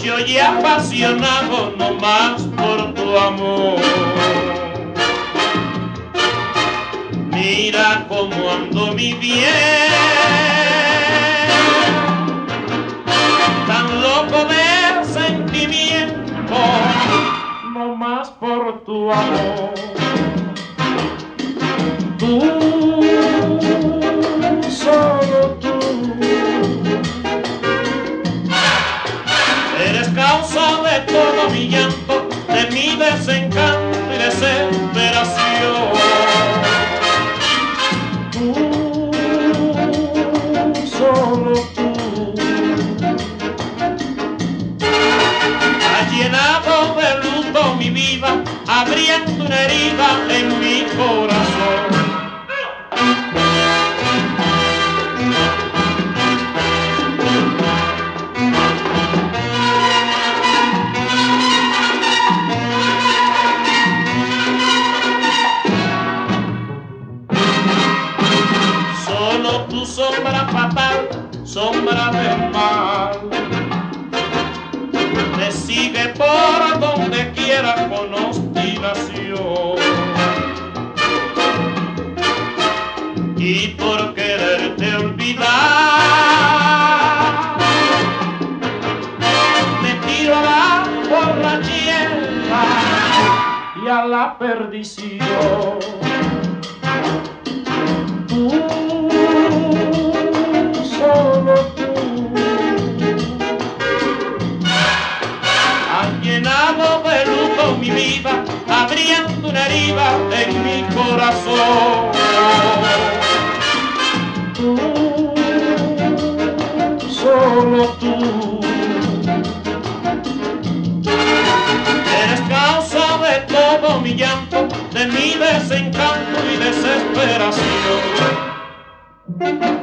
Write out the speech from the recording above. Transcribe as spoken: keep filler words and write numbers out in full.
borracho y apasionado no más por tu amor. Mira cómo ando mi bien, tan loco de sentimiento, no más por tu amor. Tú, solo tú, eres causa de todo mi llanto, de mi desencanto y desesperación. Tú, solo tú, has llenado de luto mi vida, abriendo una herida en mi corazón. Solo tu sombra fatal, sombra del mal, me sigue por donde quiera con obstinación. Y por quererte olvidar, me tiro a la borrachera y a la perdición. Tú, solo tú, has llenado de luto mi vida, abriendo una herida en mi corazón. Tú, solo tú, eres causa de todo mi llanto, de mi desencanto y desesperación.